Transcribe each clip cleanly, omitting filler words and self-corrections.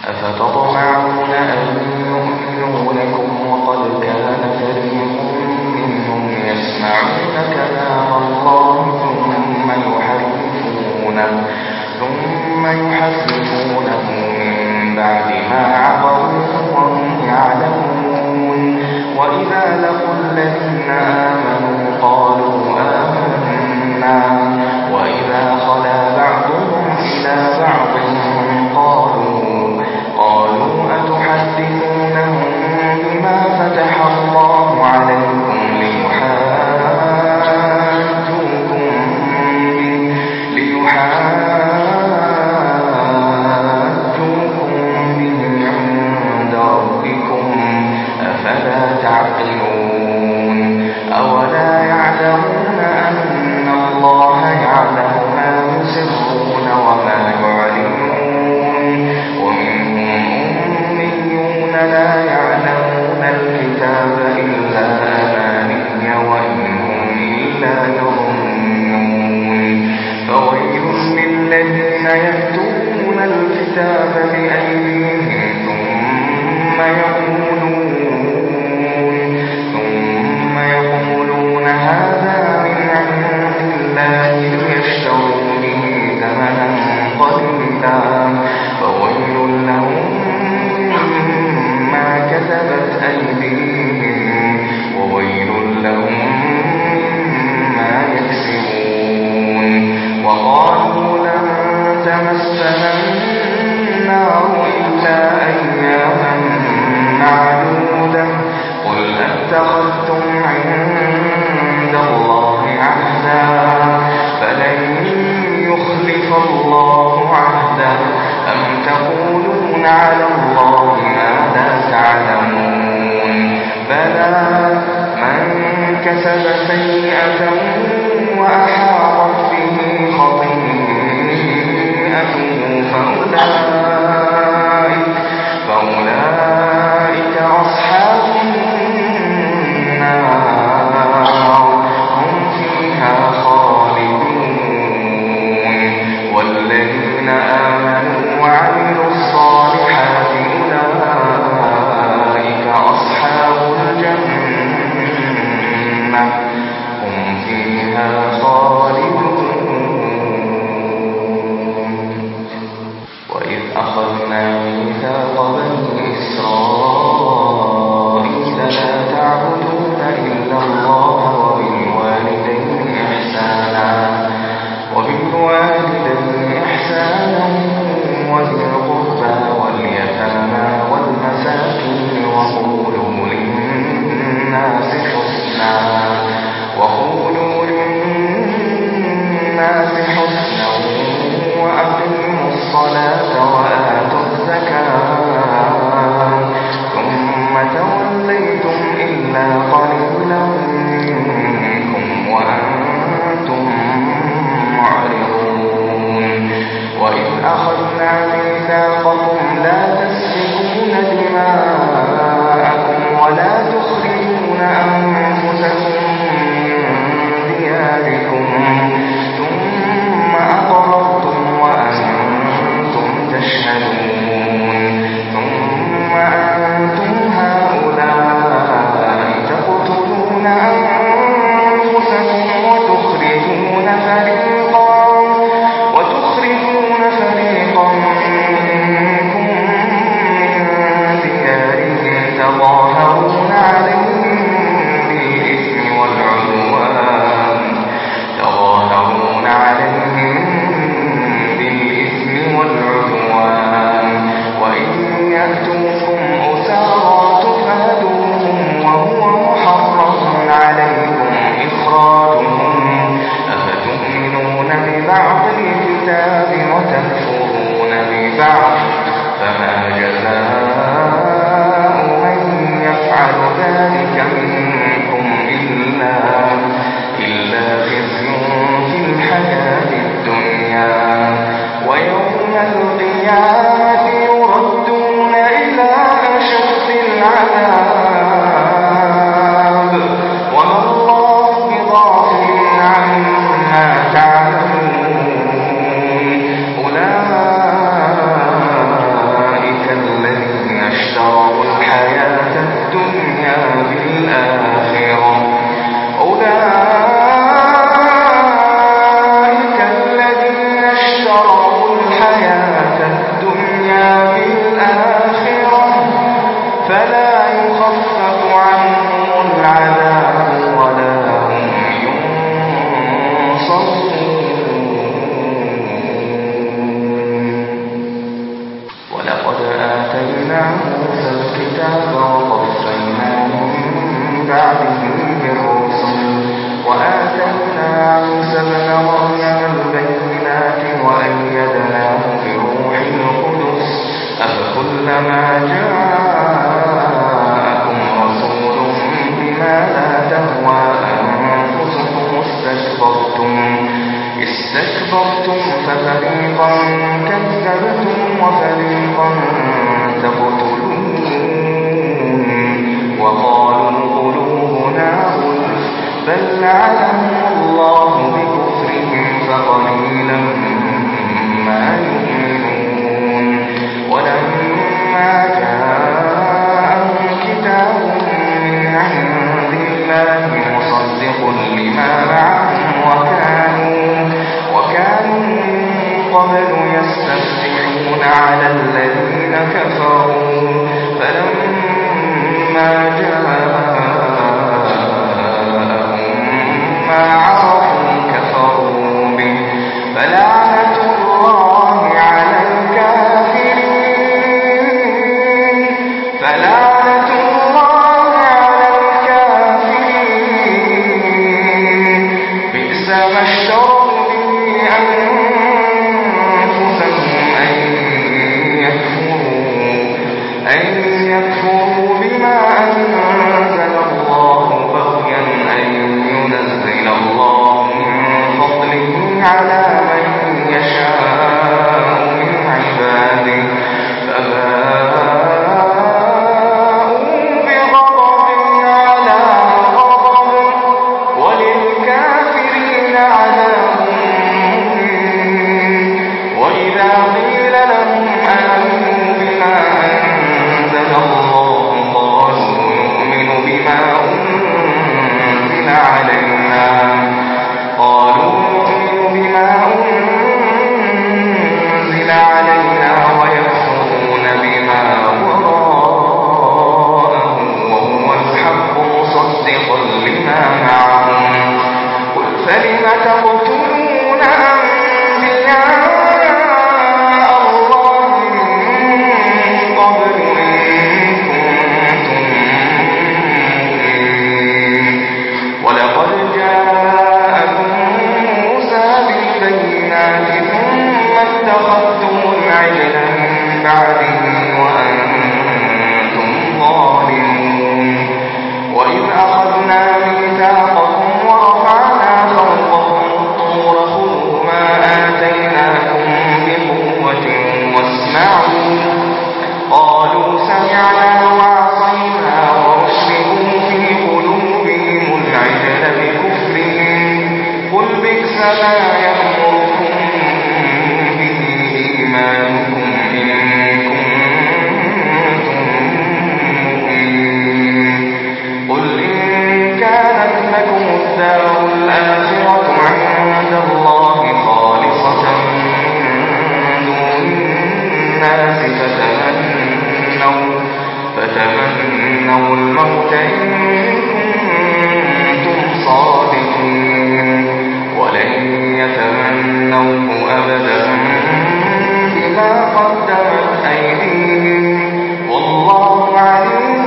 أفتطمعون أن يؤمنوا لكم وقد كان فريق منهم يسمعون كلام الله ثم يحرفونه من بعد ما عقلوه وهم يعلمون. وإذا لقوا الذين آمنوا قالوا آمنا وإذا خلا بعضهم إلى بعض قالوا أتحدثونهم بما فتح الله عليكم أولا يعلمون أن الله يعلم ما يسرون وما يعلنون. ومنهم أميون لا يعلمون الكتاب إلا أماني وإن هم إلا يظنون. فويل للذين يكتبون الكتاب بأيديهم ثم يقولون هذا من عند الله ليشتروا به ثمنا قليلا فويل لهم مما كتبت أيديهم وويل لهم مما يكسبون. وقالوا لن تمسنا النار إلا أياما معدودة قل أتخذتم عند الله عهدا فلن يخلف الله عهده أم تقولون على الله ما لا تعلمون. بلى من كسب سيئة وأحاطت به خطيئته فأولئك أصحاب النار هم فيها خالدون. والذين آمنوا وعملوا الصالحات أولئك أصحاب الجنة هم فيها خالدون. وإذ أخذنا ميثاق بني إسرائيل لا تعبدون إلا الله وبالوالدين إحسانا وذي القربى واليتامى والمساكين وقولوا للناس حسنا وأقيموا الصلاة وآتوا الزكاة ثم توليتم إلا قليلا منكم وأنتم معرضون. وإذ أخذنا ميثاقكم لا تسفكون دماءكم ولا تخرجون أنفسكم من دياركم ثم أقررتم وأنتم تشهدون. ثم أنتم هؤلاء تقتلون أنفسكم وتخرجون فريقا منكم من ديارهم آتينا موسى الكتاب وقفينا من بعده بالرسل وآتينا عيسى ابن مريم البينات وأيدناه بروح القدس أفكلما جاءكم رسول بما لا تهوى أنفسكم استكبرتم ففريقا كذبتم وفريقا تقتلون وقالوا قلوبنا غلف بل لعنهم الله بكفرهم فقليلا ما يؤمنون ولما جاءهم كتاب من عند الله مصدق لما معهم وكانوا من قبل يستفتحون على الذين كفروا فلما جاءهم ما عرفوا كفروا به فلعنة الله على الكافرين بئس ما اشتروا به أنفسهم أن يكفروا بما أنزل الله بغيا أن ينزل الله من فضله على من يشاء من عباده فباءوا بغضب على غضب وللكافرين عذاب مهين وإذا قيل لهم آمنوا بما أنزل الله قالوا نؤمن بما أنزل علينا ويكفرون بما وراءه وهو الحق مصدقا لما معهم قل فلم تقتلون أنبياء الله من قبل إن كنتم مؤمنين ولقد جاءكم موسى بالبينات ثم اتخذتم العجل من بعده وأنتم ظالمون وإذ أخذنا ميثاقكم ورفعنا فوقكم الطور خذوا ما آتيناكم بقوة واسمعوا قالوا سمعنا وعصينا وأشربوا في قلوبهم العجل بكفرهم قل بئس ما يأمركم به إيمانكم إن كنتم مؤمنين قل إن كانت لكم الدار الآخرة عند الله خالصة من دون الناس فتمنوا الموت إن كنتم صادقين ولن يتمنوه أبدا بما قدمت أيديهم والله عليم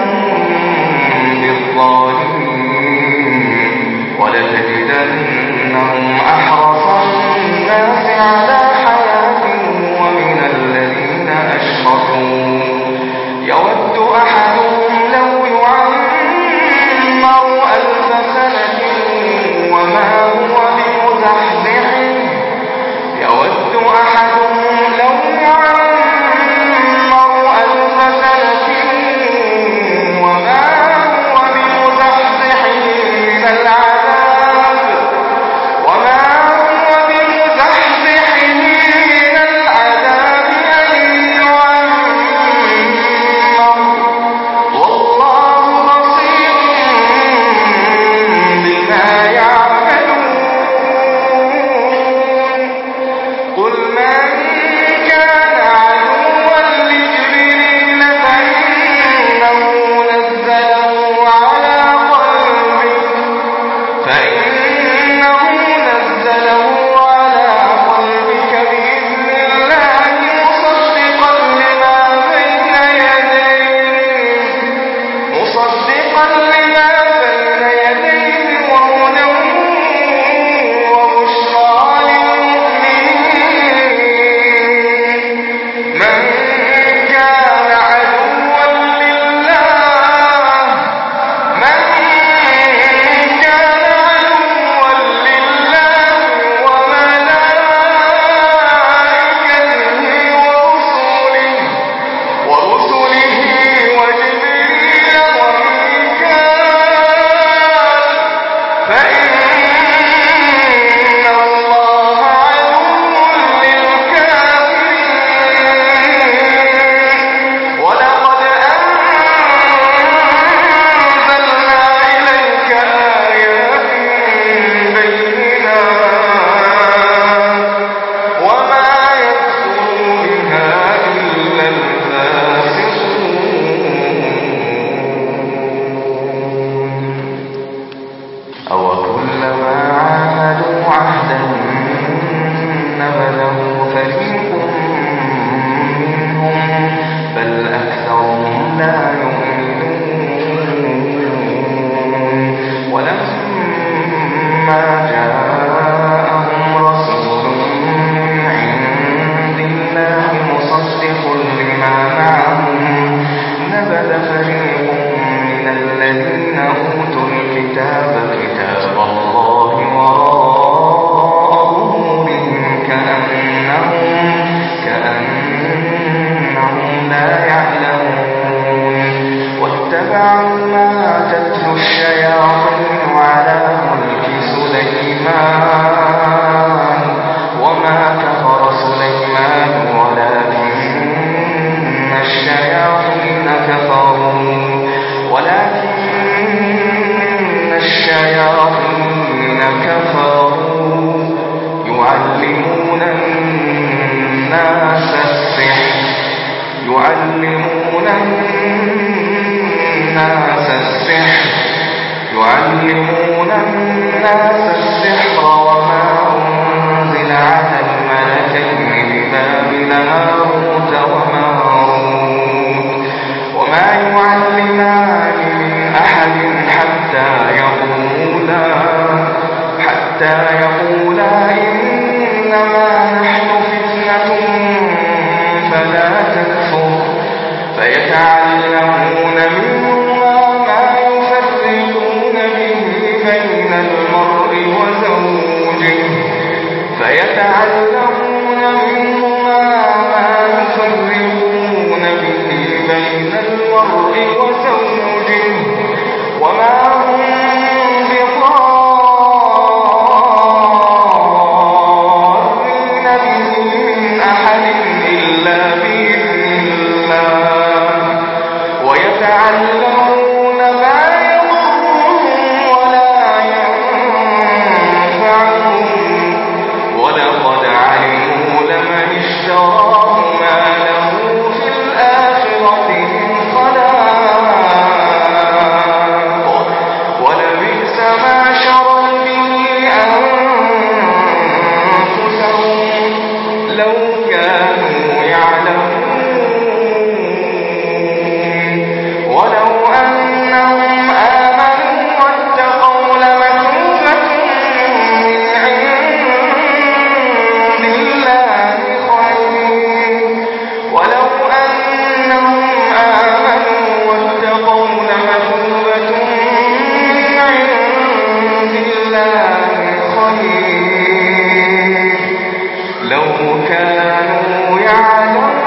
بالظالمين ولتجدنهم أحرص الناس على حياة ومن الذين أشركوا يود أحدهم لو يعمر 1000 سنة وما هو بمزحزحه يود أحدهم لو يعمر واتبعوا ما تتلو الشياطين على ملك سليمان وما كفر سليمان ولكن الشياطين كفروا يعلمون الناس السحر وما أنزل على الملكين ببابل هاروت وماروت وما يعلمان من أحد حتى يقولا إنما نحن فتنة فلا تكفر فيتعلمون منهما ما يفرقون به بين المرء وزوجه وما هم بضارين به من أحد إلا بإذن الله ويتعلمون ما يضرهم ولا ينفعهم ولقد علموا لمن اشتراه ما له في الآخرة من خلاق ولبئس ما شروا به أنفسهم لو كانوا يعلمون ولو أنهم آمنوا واتقوا لمثوبة من عند الله خير ولو أنهم آمنوا واتقوا لمثوبة من عند الله خير لو كانوا يعلمون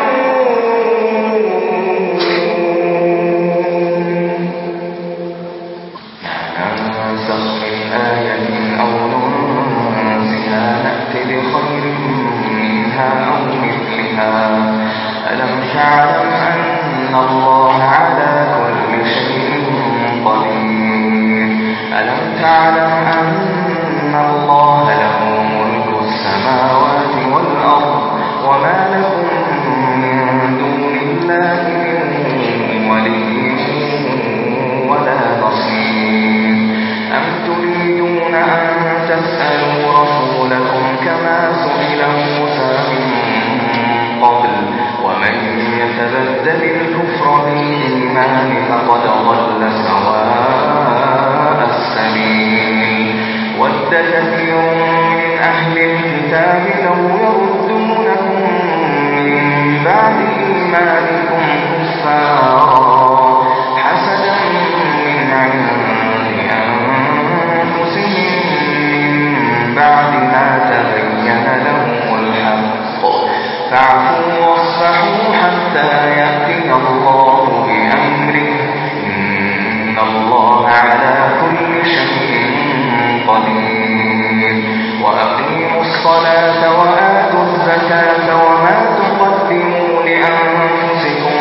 ننسخ من آية أو ننسها نأت بخير منها أو مثلها ألم تعلم أن الله على كل شيء قدير ألم تعلم أن الله له ملك السماوات والأرض وما لكم من دون الله من ولي ولا نصير أم تريدون أن تسألوا رسولكم كما سئل موسى من قبل ومن يتبدل الكفر بالإيمان فقد ضل سواء السبيل ود كثير من أهل الكتاب لو يردونكم من بعد إيمانكم كفارا حسدا من عند أنفسهم من بعد ما تبين لهم الحق فاعفوا واصفحوا حتى يأتي الله بأمره إن الله على كل شيء قدير وأقيموا الصلاة وآتوا الزكاة وما تقدموا لأنفسكم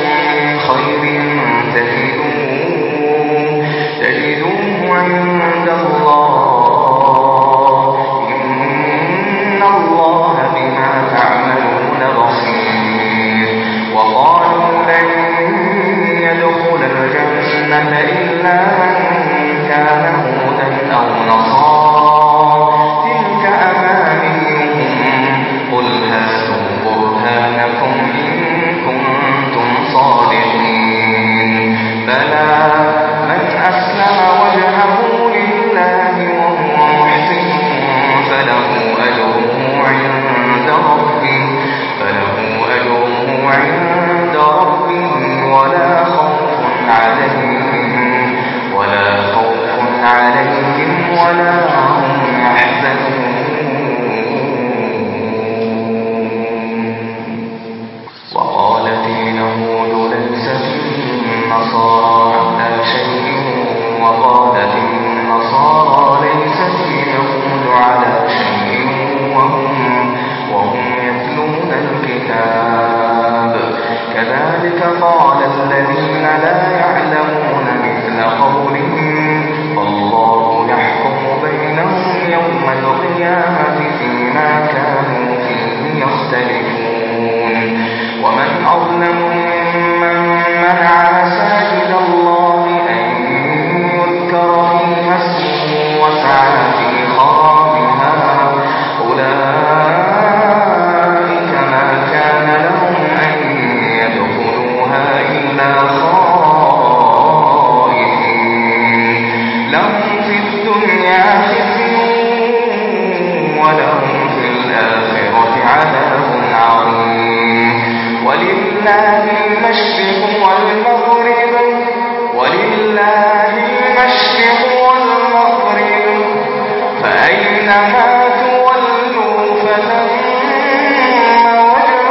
كذلك قال الذين لا يعلمون مثل قولهم والله يحكم بينهم يوم القيامة فيما كانوا فيه يختلفون ومن أظلم ممن منع مساجد الله أن يذكر فيها اسمه وسعى في خرابها أولئك ما كان لهم أن يدخلوها إلا خائفين لهم في الدنيا خزي ولهم في الآخرة عذاب عظيم ولله المشرق والمغرب فأينما تولوا فثم وجه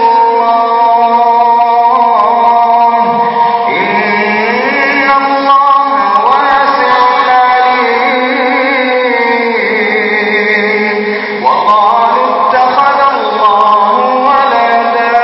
الله إن الله واسع عليم وقالوا اتخذ الله ولدا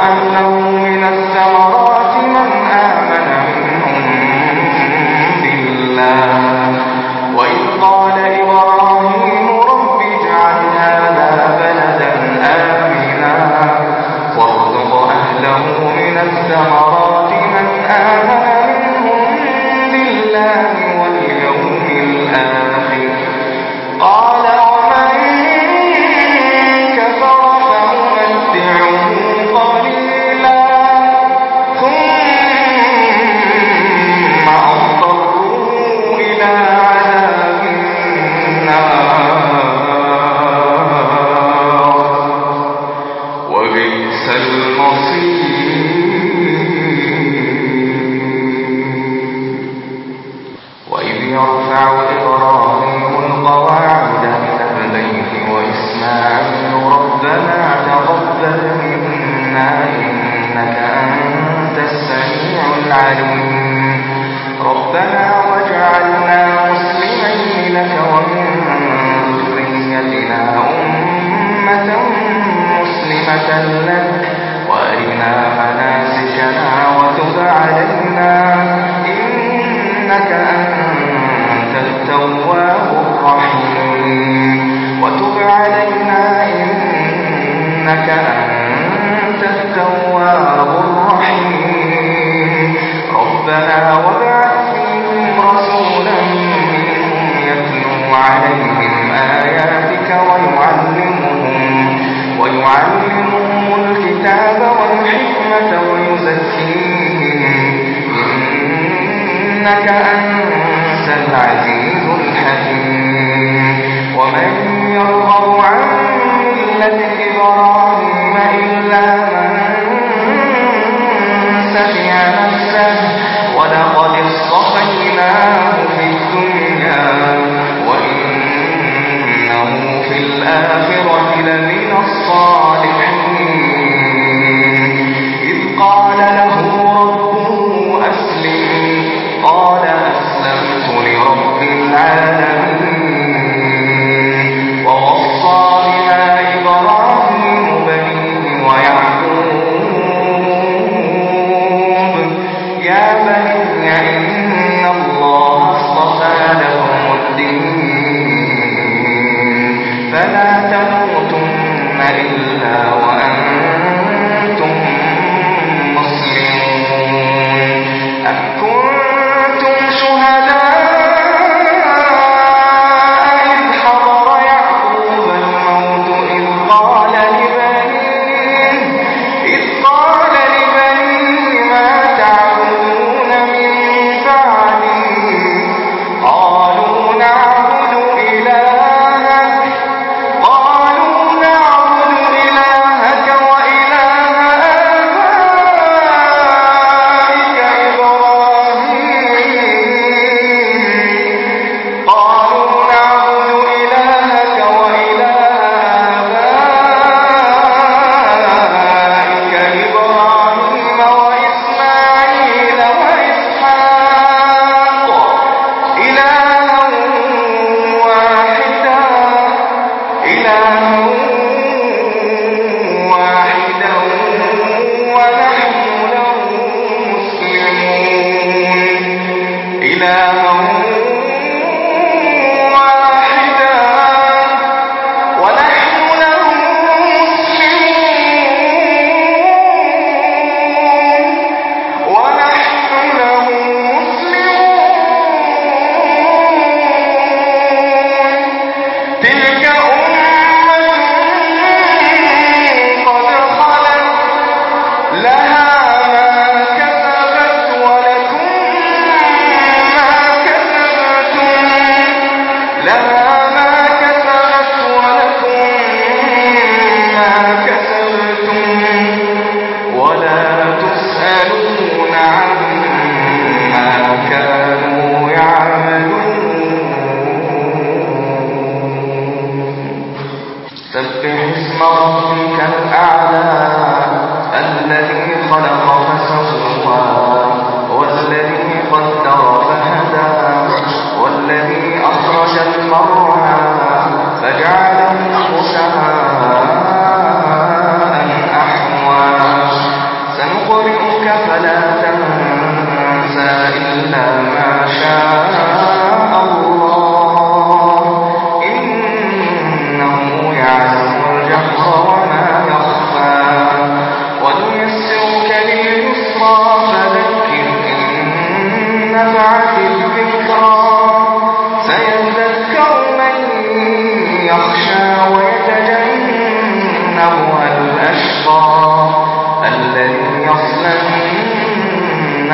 أهله من الثمرات من آمن منهم بالله وإذ قال إبراهيم رب اجعل هذا بلدا آمنا وارزق أهله من الثمرات من آمن منهم بالله واليوم الآخر قال ومن كفر فأمتعه قليلا ثم أضطره إلى عذاب النار وبئس المصير وإذ يرفع إبراهيم القواعد من البيت وإسماعيل ربنا تقبل منا إنك أنت السميع العليم ربنا واجعلنا مسلمين لك ومن ذريتنا أمة مسلمة لك وأرنا مناسكنا وتب علينا إنك أنت التواب الرحيم وتب علينا إنك أنت التواب الرحيم ربنا وابعث فيهم رسولا منهم يتلو عليهم آياتك ويعلمهم الكتاب والحكمة ويزكيهم إنك أنت العزيز الحكيم ومن يرغب عن ملة إبراهيم إلا من سفه نفسه ولقد اصطفيناه في الدنيا وإنه في الآخرة لمن الصالحين إذ قال له ربه أسلم قال أسلمت لرب العالمين ووصى بها إبراهيم بنيه ويعقوب يا بني إن الله اصطفى لكم الدين فلا تموتن إلا وأنتم مسلمون أم كنتم شهداء إذ حضر يعقوب الموت إذ قال لبنيه ما تعبدون من بعدي قالوا نعبد إلهك وإله آبائك إبراهيم وإسماعيل وإسحاق إلها واحدا ونحن له مسلمون تلك أمة قد خلت لها ما كسبت ولكم ما كسبتم ولا تسألون عما كانوا يعملون سبح اسم ربك الأعلى الذي خلق فسوى والذي قدر فهدى والذي أخرج المرعى فجعله غثاء أحوى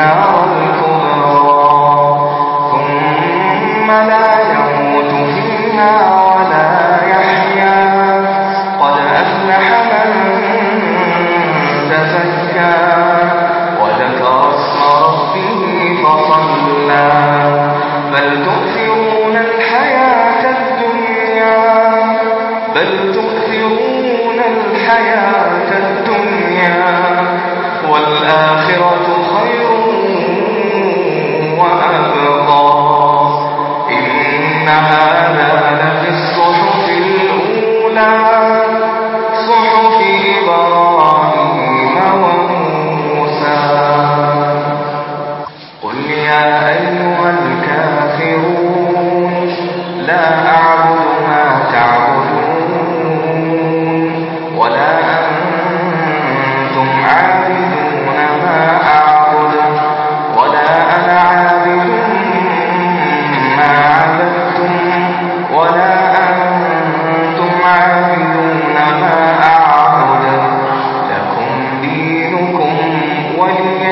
النار الكبرى ثم لا يموت فيها ولا يحيا قد أفلح من تزكى وذكر اسم ربه فصلى بل تؤثرون الحياة الدنيا والآخرة خير وأبقى إن هذا لفي الصحف الأولى صحف إبراهيم وموسى قل يا أيها الكافرون لا أعبد ما تعبدون ولا أنتم عابدون ما أعبد ولا أنا عابد ما عبدتم ولا أنتم عابدون ما أعبد لكم دينكم ولي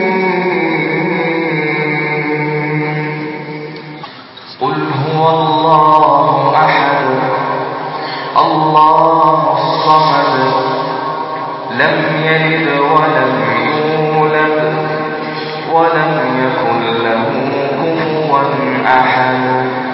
دين قل هو الله أحد الله الصمد لم يلد ولم يولد ولم يكن له كفوا أحد